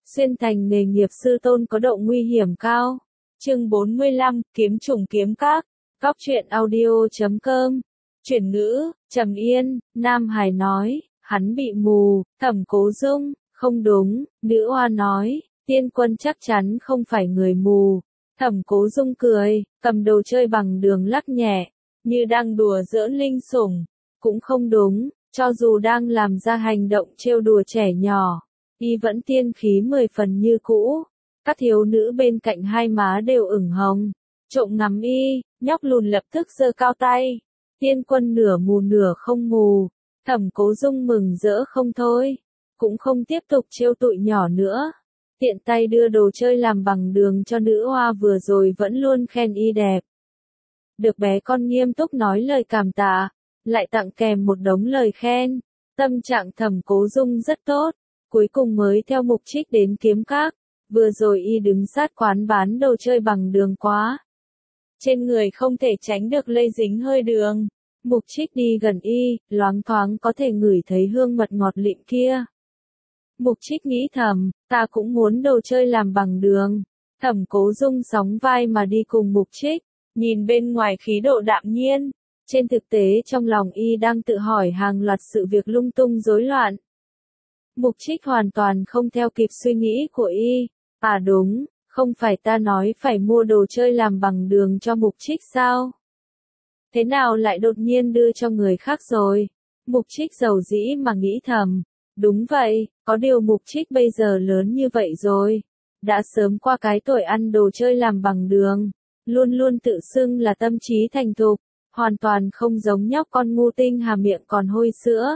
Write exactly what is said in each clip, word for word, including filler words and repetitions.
Xuyên thành nghề nghiệp sư tôn có độ nguy hiểm cao. Chương bốn mươi lăm, kiếm trùng kiếm các. Góc truyện audio chấm com. Chuyển ngữ, Trầm Yên, Nam Hải nói, hắn bị mù. Thẩm Cố Dung, không đúng. Nữ oa nói, Tiên Quân chắc chắn không phải người mù. Thẩm Cố Dung cười, cầm đồ chơi bằng đường lắc nhẹ, như đang đùa giỡn linh sủng. Cũng không đúng, cho dù đang làm ra hành động trêu đùa trẻ nhỏ, y vẫn tiên khí mười phần như cũ. Các thiếu nữ bên cạnh hai má đều ửng hồng. Trộm ngắm y, nhóc lùn lập tức giơ cao tay. Tiên Quân nửa mù nửa không mù. Thẩm Cố Dung mừng rỡ không thôi, cũng không tiếp tục trêu tụi nhỏ nữa. Tiện tay đưa đồ chơi làm bằng đường cho nữ hoa vừa rồi vẫn luôn khen y đẹp. Được bé con nghiêm túc nói lời cảm tạ, lại tặng kèm một đống lời khen. Tâm trạng Thẩm Cố Dung rất tốt, cuối cùng mới theo Mục Trích đến kiếm các. Vừa rồi y đứng sát quán bán đồ chơi bằng đường quá. Trên người không thể tránh được lây dính hơi đường. Mục Trích đi gần y, loáng thoáng có thể ngửi thấy hương mật ngọt lịm kia. Mục Trích nghĩ thầm, ta cũng muốn đồ chơi làm bằng đường. Thẩm Cố Dung sóng vai mà đi cùng Mục Trích, nhìn bên ngoài khí độ đạm nhiên. Trên thực tế trong lòng y đang tự hỏi hàng loạt sự việc lung tung rối loạn. Mục Trích hoàn toàn không theo kịp suy nghĩ của y. À đúng, không phải ta nói phải mua đồ chơi làm bằng đường cho Mục Trích sao? Thế nào lại đột nhiên đưa cho người khác rồi? Mục Trích giàu dĩ mà nghĩ thầm. Đúng vậy, có điều Mục Trích bây giờ lớn như vậy rồi. Đã sớm qua cái tuổi ăn đồ chơi làm bằng đường. Luôn luôn tự xưng là tâm trí thành thục. Hoàn toàn không giống nhóc con ngu tinh hà miệng còn hôi sữa.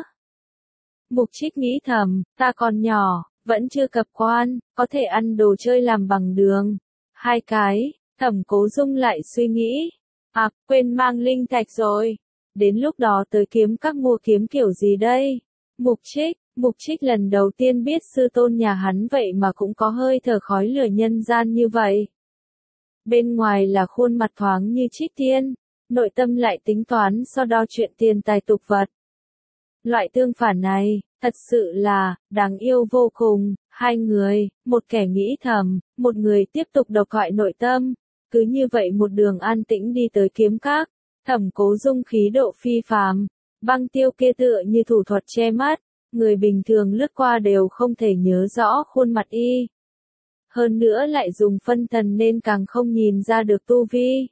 Mục Trích nghĩ thầm, ta còn nhỏ, vẫn chưa cập quan, có thể ăn đồ chơi làm bằng đường. Hai cái, Thẩm Cố Dung lại suy nghĩ. À, quên mang linh thạch rồi. Đến lúc đó tới kiếm các mua kiếm kiểu gì đây? Mục Trích, Mục Trích lần đầu tiên biết sư tôn nhà hắn vậy mà cũng có hơi thở khói lửa nhân gian như vậy. Bên ngoài là khuôn mặt thoáng như Trích Tiên, nội tâm lại tính toán so đo chuyện tiền tài tục vật. Loại tương phản này, thật sự là, đáng yêu vô cùng. Hai người, một kẻ nghĩ thầm, một người tiếp tục độc thoại nội tâm. Cứ như vậy một đường an tĩnh đi tới kiếm các. Thẩm Cố Dung khí độ phi phàm. Băng Tiêu kia tựa như thủ thuật che mắt. Người bình thường lướt qua đều không thể nhớ rõ khuôn mặt y. Hơn nữa lại dùng phân thần nên càng không nhìn ra được tu vi.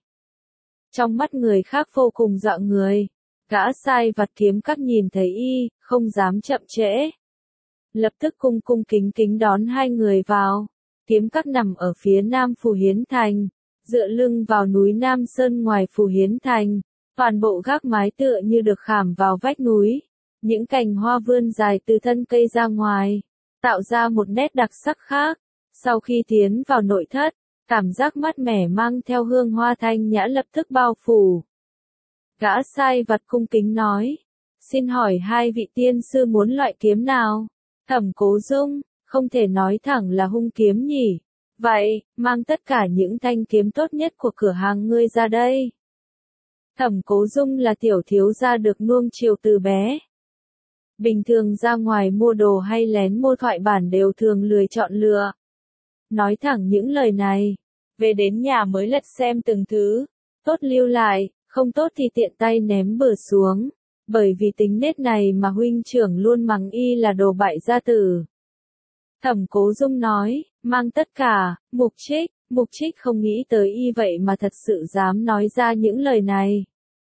Trong mắt người khác vô cùng dọa người. Gã sai vặt kiếm các nhìn thấy y, không dám chậm trễ. Lập tức cung cung kính kính đón hai người vào. Kiếm các nằm ở phía nam Phù Hiến Thành, dựa lưng vào núi Nam Sơn ngoài Phù Hiến Thành. Toàn bộ gác mái tựa như được khảm vào vách núi. Những cành hoa vươn dài từ thân cây ra ngoài, tạo ra một nét đặc sắc khác. Sau khi tiến vào nội thất, cảm giác mát mẻ mang theo hương hoa thanh nhã lập tức bao phủ. Gã sai vặt cung kính nói, xin hỏi hai vị tiên sư muốn loại kiếm nào? Thẩm Cố Dung, không thể nói thẳng là hung kiếm nhỉ? Vậy, mang tất cả những thanh kiếm tốt nhất của cửa hàng ngươi ra đây. Thẩm Cố Dung là tiểu thiếu gia được nuông chiều từ bé. Bình thường ra ngoài mua đồ hay lén mua thoại bản đều thường lười chọn lựa. Nói thẳng những lời này, về đến nhà mới lật xem từng thứ, tốt lưu lại, không tốt thì tiện tay ném bừa xuống. Bởi vì tính nết này mà huynh trưởng luôn mắng y là đồ bại gia tử. Thẩm Cố Dung nói, mang tất cả. Mục Trích, Mục Trích không nghĩ tới y vậy mà thật sự dám nói ra những lời này.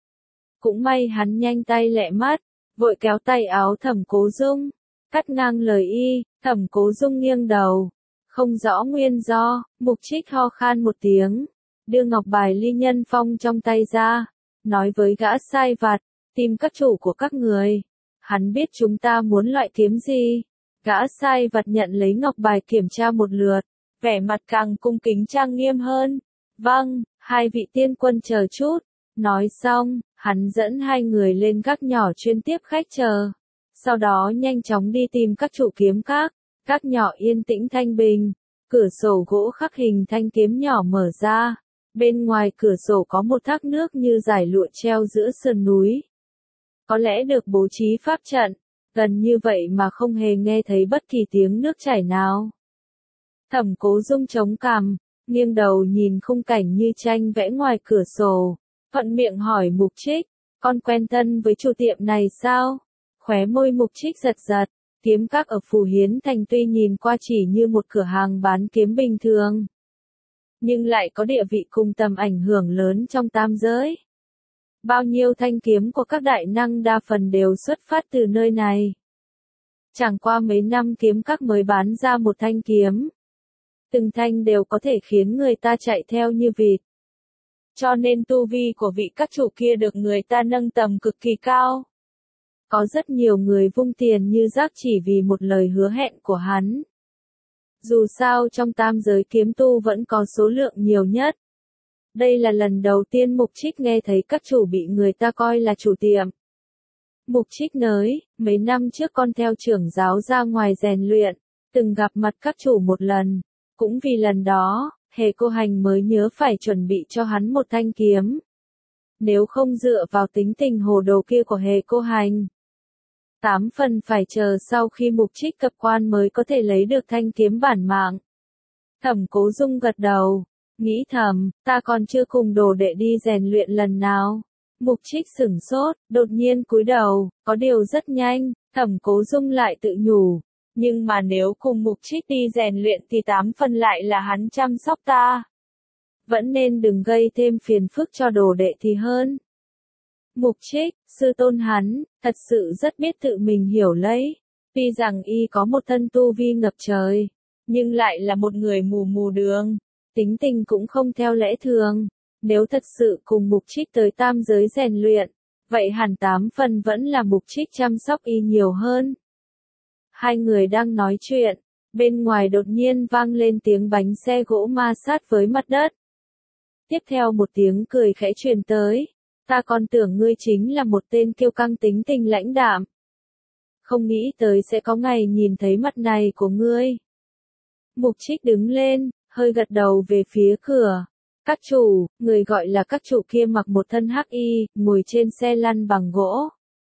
Cũng may hắn nhanh tay lẹ mắt, vội kéo tay áo Thẩm Cố Dung, cắt ngang lời y. Thẩm Cố Dung nghiêng đầu, không rõ nguyên do. Mục Trích ho khan một tiếng, đưa ngọc bài ly nhân phong trong tay ra, nói với gã sai vặt, tìm các chủ của các người. Hắn biết chúng ta muốn loại kiếm gì. Gã sai vặt nhận lấy ngọc bài kiểm tra một lượt, vẻ mặt càng cung kính trang nghiêm hơn. Vâng, hai vị tiên quân chờ chút. Nói xong, hắn dẫn hai người lên gác nhỏ chuyên tiếp khách chờ. Sau đó nhanh chóng đi tìm các chủ kiếm các. Gác nhỏ yên tĩnh thanh bình. Cửa sổ gỗ khắc hình thanh kiếm nhỏ mở ra. Bên ngoài cửa sổ có một thác nước như dải lụa treo giữa sườn núi. Có lẽ được bố trí pháp trận. Gần như vậy mà không hề nghe thấy bất kỳ tiếng nước chảy nào. Thẩm Cố Dung chống cằm, nghiêng đầu nhìn khung cảnh như tranh vẽ ngoài cửa sổ, thuận miệng hỏi Mục Trích, con quen thân với chủ tiệm này sao? Khóe môi Mục Trích giật giật, kiếm các ở Phù Hiến Thành tuy nhìn qua chỉ như một cửa hàng bán kiếm bình thường, nhưng lại có địa vị cùng tầm ảnh hưởng lớn trong tam giới. Bao nhiêu thanh kiếm của các đại năng đa phần đều xuất phát từ nơi này. Chẳng qua mấy năm kiếm các mới bán ra một thanh kiếm. Từng thanh đều có thể khiến người ta chạy theo như vịt. Cho nên tu vi của vị các chủ kia được người ta nâng tầm cực kỳ cao. Có rất nhiều người vung tiền như rác chỉ vì một lời hứa hẹn của hắn. Dù sao trong tam giới kiếm tu vẫn có số lượng nhiều nhất. Đây là lần đầu tiên Mục Trích nghe thấy các chủ bị người ta coi là chủ tiệm. Mục Trích nói, mấy năm trước con theo trưởng giáo ra ngoài rèn luyện, từng gặp mặt các chủ một lần. Cũng vì lần đó, Hề Cô Hành mới nhớ phải chuẩn bị cho hắn một thanh kiếm. Nếu không dựa vào tính tình hồ đồ kia của Hề Cô Hành, tám phần phải chờ sau khi Mục Trích cập quan mới có thể lấy được thanh kiếm bản mạng. Thẩm Cố Dung gật đầu, nghĩ thầm, ta còn chưa cùng đồ đệ đi rèn luyện lần nào. Mục Trích sửng sốt, đột nhiên cúi đầu, có điều rất nhanh, Thẩm Cố Dung lại tự nhủ. Nhưng mà nếu cùng Mục Trích đi rèn luyện thì tám phần lại là hắn chăm sóc ta. Vẫn nên đừng gây thêm phiền phức cho đồ đệ thì hơn. Mục Trích, sư tôn hắn, thật sự rất biết tự mình hiểu lấy. Tuy rằng y có một thân tu vi ngập trời, nhưng lại là một người mù mù đường. Tính tình cũng không theo lẽ thường. Nếu thật sự cùng Mục Trích tới tam giới rèn luyện, vậy hẳn tám phần vẫn là Mục Trích chăm sóc y nhiều hơn. Hai người đang nói chuyện, bên ngoài đột nhiên vang lên tiếng bánh xe gỗ ma sát với mặt đất. Tiếp theo một tiếng cười khẽ truyền tới, ta còn tưởng ngươi chính là một tên kiêu căng tính tình lãnh đạm. Không nghĩ tới sẽ có ngày nhìn thấy mặt này của ngươi. Mục Trích đứng lên, hơi gật đầu về phía cửa. Các chủ, người gọi là các chủ kia mặc một thân hắc y, ngồi trên xe lăn bằng gỗ.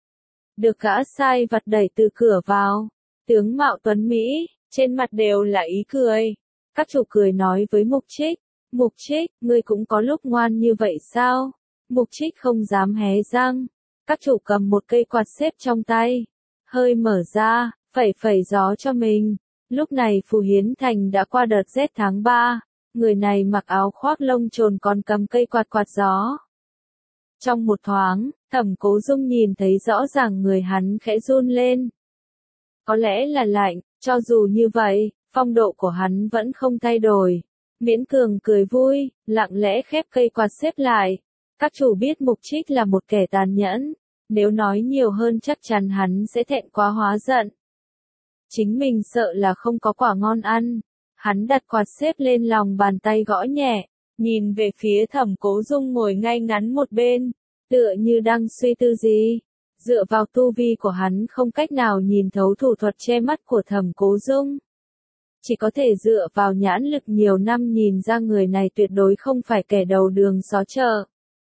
Được gã sai vặt đẩy từ cửa vào. Tướng mạo tuấn Mỹ, trên mặt đều là ý cười. Các chủ cười nói với Mục Trích, Mục Trích, ngươi cũng có lúc ngoan như vậy sao? Mục Trích không dám hé răng. Các chủ cầm một cây quạt xếp trong tay, hơi mở ra, phẩy phẩy gió cho mình. Lúc này Phù Hiến Thành đã qua đợt rét tháng ba, người này mặc áo khoác lông trồn còn cầm cây quạt quạt gió. Trong một thoáng, Thẩm Cố Dung nhìn thấy rõ ràng người hắn khẽ run lên. Có lẽ là lạnh, cho dù như vậy, phong độ của hắn vẫn không thay đổi. Miễn cường cười vui, lặng lẽ khép cây quạt xếp lại. Các chủ biết Mục Trích là một kẻ tàn nhẫn, nếu nói nhiều hơn chắc chắn hắn sẽ thẹn quá hóa giận. Chính mình sợ là không có quả ngon ăn. Hắn đặt quạt xếp lên lòng bàn tay gõ nhẹ, nhìn về phía Thẩm Cố Dung ngồi ngay ngắn một bên, tựa như đang suy tư gì. Dựa vào tu vi của hắn không cách nào nhìn thấu thủ thuật che mắt của Thẩm Cố Dung. Chỉ có thể dựa vào nhãn lực nhiều năm nhìn ra người này tuyệt đối không phải kẻ đầu đường xó chợ.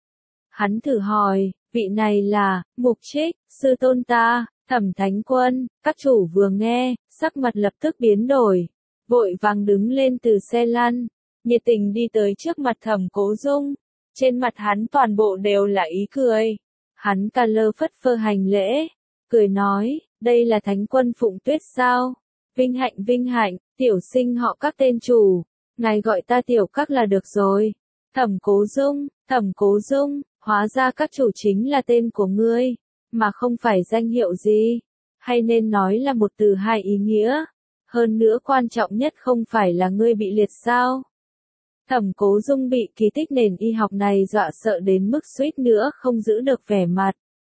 Hắn thử hỏi, vị này là, Mục Trích, sư tôn ta, Thẩm Thánh Quân. Các chủ vừa nghe, sắc mặt lập tức biến đổi, vội vàng đứng lên từ xe lăn, nhiệt tình đi tới trước mặt Thẩm Cố Dung. Trên mặt hắn toàn bộ đều là ý cười. Hắn ca lơ phất phơ hành lễ, cười nói, đây là Thánh Quân Phụng Tuyết sao? Vinh hạnh vinh hạnh, tiểu sinh họ các tên chủ, ngài gọi ta tiểu các là được rồi. Thẩm Cố Dung, Thẩm Cố Dung, hóa ra các chủ chính là tên của ngươi, mà không phải danh hiệu gì, hay nên nói là một từ hai ý nghĩa. Hơn nữa quan trọng nhất không phải là ngươi bị liệt sao? Thẩm Cố Dung bị kỳ tích nền y học này dọa sợ đến mức suýt nữa không giữ được vẻ mặt.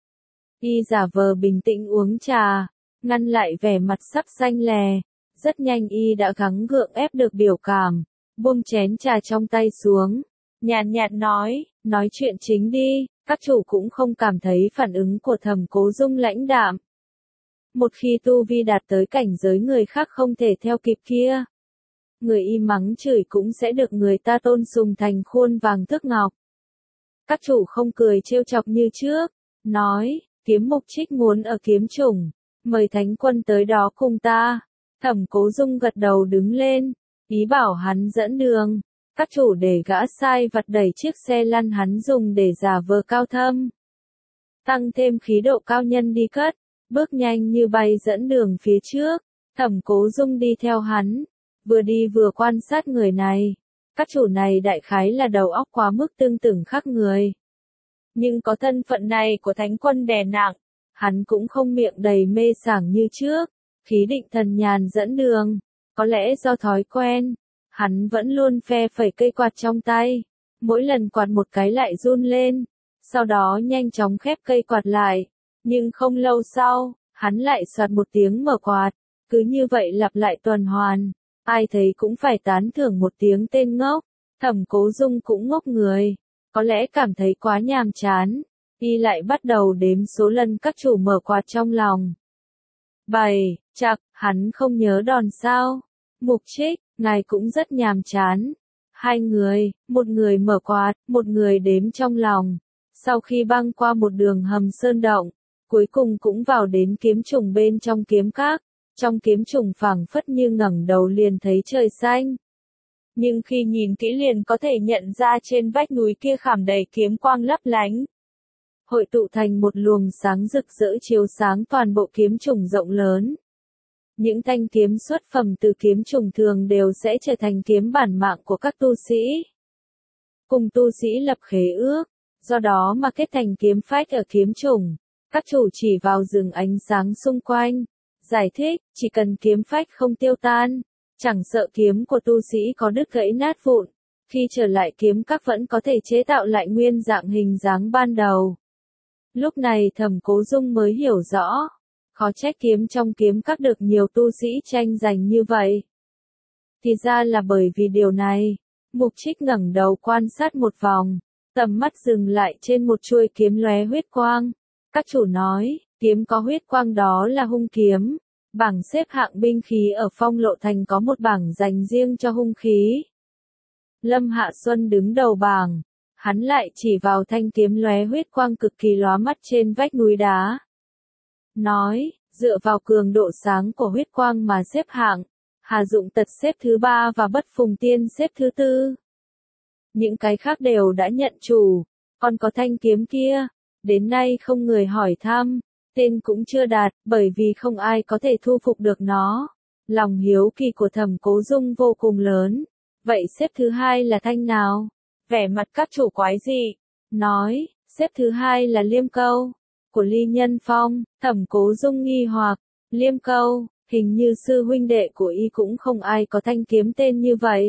Y giả vờ bình tĩnh uống trà, ngăn lại vẻ mặt sắp xanh lè. Rất nhanh y đã gắng gượng ép được biểu cảm, buông chén trà trong tay xuống, nhàn nhạt nói, nói chuyện chính đi. Các chủ cũng không cảm thấy phản ứng của Thẩm Cố Dung lãnh đạm. Một khi tu vi đạt tới cảnh giới người khác không thể theo kịp kia, người y mắng chửi cũng sẽ được người ta tôn sùng thành khuôn vàng thước ngọc. Các chủ không cười trêu chọc như trước, nói, kiếm Mục Trích muốn ở kiếm chủng, mời Thánh Quân tới đó cùng ta. Thẩm Cố Dung gật đầu đứng lên, ý bảo hắn dẫn đường. Các chủ để gã sai vặt đẩy chiếc xe lăn hắn dùng để giả vờ cao thâm. Tăng thêm khí độ cao nhân đi cất, bước nhanh như bay dẫn đường phía trước. Thẩm Cố Dung đi theo hắn, vừa đi vừa quan sát người này. Các chủ này đại khái là đầu óc quá mức tương tưởng khác người. Nhưng có thân phận này của thánh quân đè nặng, hắn cũng không miệng đầy mê sảng như trước, khí định thần nhàn dẫn đường. Có lẽ do thói quen, hắn vẫn luôn phe phẩy cây quạt trong tay, mỗi lần quạt một cái lại run lên, sau đó nhanh chóng khép cây quạt lại. Nhưng không lâu sau, hắn lại soạt một tiếng mở quạt, cứ như vậy lặp lại tuần hoàn, ai thấy cũng phải tán thưởng một tiếng tên ngốc. Thẩm Cố Dung cũng ngốc người, có lẽ cảm thấy quá nhàm chán, y lại bắt đầu đếm số lần các chủ mở quạt trong lòng. Bảy, chạc, hắn không nhớ đòn sao. Mục Trích, ngài cũng rất nhàm chán. Hai người, một người mở quạt, một người đếm trong lòng. Sau khi băng qua một đường hầm sơn động, cuối cùng cũng vào đến kiếm trùng bên trong kiếm các. Trong kiếm trùng phảng phất như ngẩng đầu liền thấy trời xanh. Nhưng khi nhìn kỹ liền có thể nhận ra trên vách núi kia khảm đầy kiếm quang lấp lánh. Hội tụ thành một luồng sáng rực rỡ chiếu sáng toàn bộ kiếm trùng rộng lớn. Những thanh kiếm xuất phẩm từ kiếm trùng thường đều sẽ trở thành kiếm bản mạng của các tu sĩ. Cùng tu sĩ lập khế ước, do đó mà kết thành kiếm phách ở kiếm trùng. Các chủ chỉ vào rừng ánh sáng xung quanh. Giải thích, chỉ cần kiếm phách không tiêu tan, chẳng sợ kiếm của tu sĩ có đứt gãy nát vụn, khi trở lại kiếm các vẫn có thể chế tạo lại nguyên dạng hình dáng ban đầu. Lúc này Thẩm Cố Dung mới hiểu rõ, khó trách kiếm trong kiếm các được nhiều tu sĩ tranh giành như vậy. Thì ra là bởi vì điều này. Mục Trích ngẩng đầu quan sát một vòng, tầm mắt dừng lại trên một chuôi kiếm lóe huyết quang. Các chủ nói, kiếm có huyết quang đó là hung kiếm. Bảng xếp hạng binh khí ở Phong Lộ Thành có một bảng dành riêng cho hung khí. Lâm Hạ Xuân đứng đầu bảng, hắn lại chỉ vào thanh kiếm lóe huyết quang cực kỳ lóa mắt trên vách núi đá. Nói, dựa vào cường độ sáng của huyết quang mà xếp hạng, Hà Dụng Tật xếp thứ ba và Bất Phùng Tiên xếp thứ tư. Những cái khác đều đã nhận chủ, còn có thanh kiếm kia, đến nay không người hỏi thăm. Tên cũng chưa đạt, bởi vì không ai có thể thu phục được nó. Lòng hiếu kỳ của Thẩm Cố Dung vô cùng lớn. Vậy xếp thứ hai là thanh nào? Vẻ mặt các chủ quái dị. Nói, xếp thứ hai là Liêm Câu. Của Ly Nhân Phong. Thẩm Cố Dung nghi hoặc. Liêm Câu, hình như sư huynh đệ của y cũng không ai có thanh kiếm tên như vậy.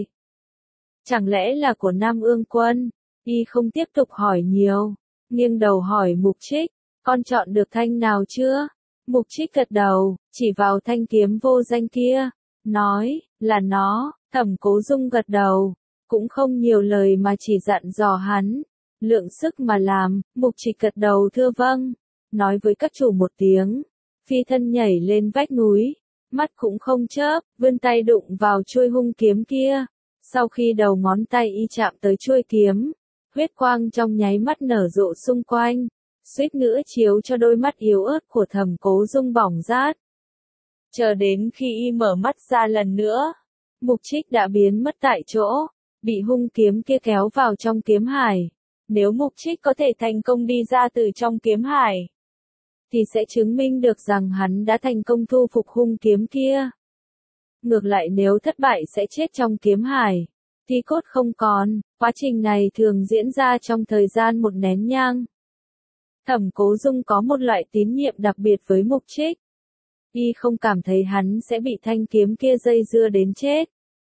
Chẳng lẽ là của Nam Ương Quân? Y không tiếp tục hỏi nhiều. Nghiêng đầu hỏi Mục Trích. Con chọn được thanh nào chưa? Mục Trích gật đầu, chỉ vào thanh kiếm vô danh kia. Nói, là nó. Thẩm Cố Dung gật đầu. Cũng không nhiều lời mà chỉ dặn dò hắn. Lượng sức mà làm. Mục Trích gật đầu thưa vâng. Nói với các chủ một tiếng. Phi thân nhảy lên vách núi. Mắt cũng không chớp, vươn tay đụng vào chuôi hung kiếm kia. Sau khi đầu ngón tay y chạm tới chuôi kiếm, huyết quang trong nháy mắt nở rộ xung quanh. Suýt nữa chiếu cho đôi mắt yếu ớt của Thẩm Cố Dung bỏng rát. Chờ đến khi y mở mắt ra lần nữa, Mục Trích đã biến mất tại chỗ, bị hung kiếm kia kéo vào trong kiếm hải. Nếu Mục Trích có thể thành công đi ra từ trong kiếm hải, thì sẽ chứng minh được rằng hắn đã thành công thu phục hung kiếm kia. Ngược lại nếu thất bại sẽ chết trong kiếm hải, thi cốt không còn. Quá trình này thường diễn ra trong thời gian một nén nhang. Thẩm Cố Dung có một loại tín nhiệm đặc biệt với Mục Trích. Y không cảm thấy hắn sẽ bị thanh kiếm kia dây dưa đến chết.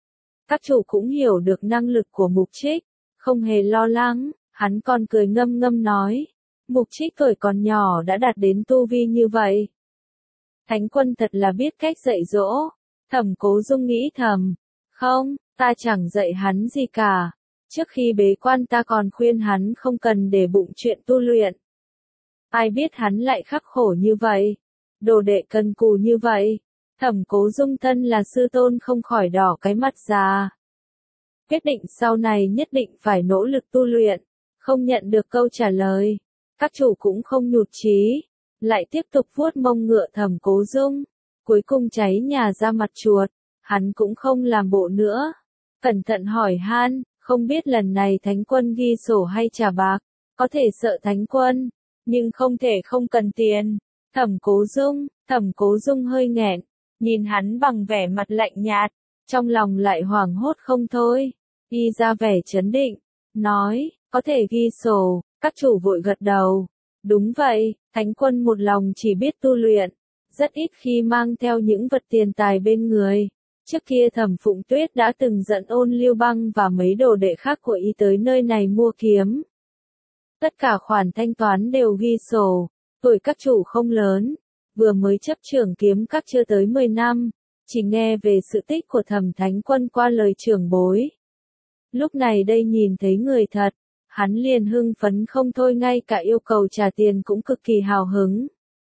Các chủ cũng hiểu được năng lực của Mục Trích, không hề lo lắng, hắn còn cười ngâm ngâm nói. Mục Trích tuổi còn nhỏ đã đạt đến tu vi như vậy. Thánh quân thật là biết cách dạy dỗ. Thẩm Cố Dung nghĩ thầm. Không, ta chẳng dạy hắn gì cả. Trước khi bế quan ta còn khuyên hắn không cần để bụng chuyện tu luyện. Ai biết hắn lại khắc khổ như vậy. Đồ đệ cần cù như vậy. Thẩm Cố Dung thân là sư tôn không khỏi đỏ cái mặt già. Quyết định sau này nhất định phải nỗ lực tu luyện. Không nhận được câu trả lời. Các chủ cũng không nhụt chí. Lại tiếp tục vuốt mông ngựa Thẩm Cố Dung. Cuối cùng cháy nhà ra mặt chuột. hắn cũng không làm bộ nữa. Cẩn thận hỏi han, không biết lần này thánh quân ghi sổ hay trả bạc, có thể sợ thánh quân, nhưng không thể không cần tiền. Thẩm Cố Dung, Thẩm Cố Dung hơi nghẹn, nhìn hắn bằng vẻ mặt lạnh nhạt, trong lòng lại hoảng hốt không thôi. Y ra vẻ chấn định, nói, có thể ghi sổ, các chủ vội gật đầu. Đúng vậy, thánh quân một lòng chỉ biết tu luyện, rất ít khi mang theo những vật tiền tài bên người. Trước kia Thẩm Phụng Tuyết đã từng dẫn Ôn Lưu Băng và mấy đồ đệ khác của y tới nơi này mua kiếm. Tất cả khoản thanh toán đều ghi sổ, tuổi các chủ không lớn, vừa mới chấp trưởng kiếm các chưa tới mười năm, chỉ nghe về sự tích của Thẩm Thánh Quân qua lời trưởng bối. Lúc này đây nhìn thấy người thật, hắn liền hưng phấn không thôi, ngay cả yêu cầu trả tiền cũng cực kỳ hào hứng.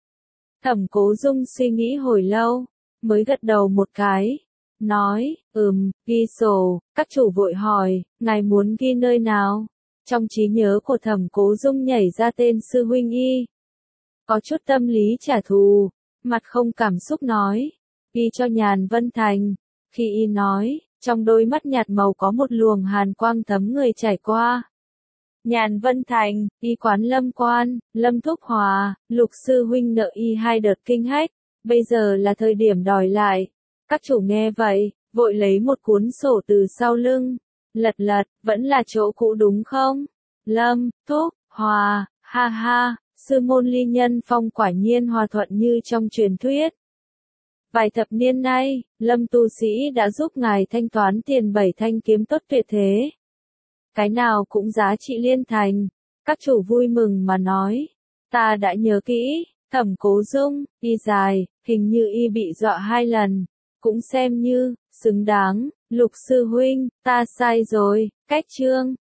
Thẩm Cố Dung suy nghĩ hồi lâu, mới gật đầu một cái, nói, ừm, ghi sổ. Các chủ vội hỏi, ngài muốn ghi nơi nào? Trong trí nhớ của Thẩm Cố Dung nhảy ra tên sư huynh y. Có chút tâm lý trả thù, mặt không cảm xúc nói, ghi cho Nhàn Vân Thành. Khi y nói, trong đôi mắt nhạt màu có một luồng hàn quang thấm người trải qua. Nhàn Vân Thành, y quán Lâm Quan, Lâm Thúc Hòa, Lục sư huynh nợ y hai đợt kinh hách, bây giờ là thời điểm đòi lại. Các chủ nghe vậy, vội lấy một cuốn sổ từ sau lưng, lật lật, vẫn là chỗ cũ đúng không? Lâm, Thúc, Hòa, ha ha, sư môn ly nhân phong quả nhiên hòa thuận như trong truyền thuyết. Vài thập niên nay, Lâm tu sĩ đã giúp ngài thanh toán tiền bảy thanh kiếm tốt tuyệt thế. Cái nào cũng giá trị liên thành. Các chủ vui mừng mà nói, ta đã nhớ kỹ. Thẩm Cố Dung, y dài, hình như y bị dọa hai lần, cũng xem như xứng đáng. Lục sư huynh, ta sai rồi. Cách chương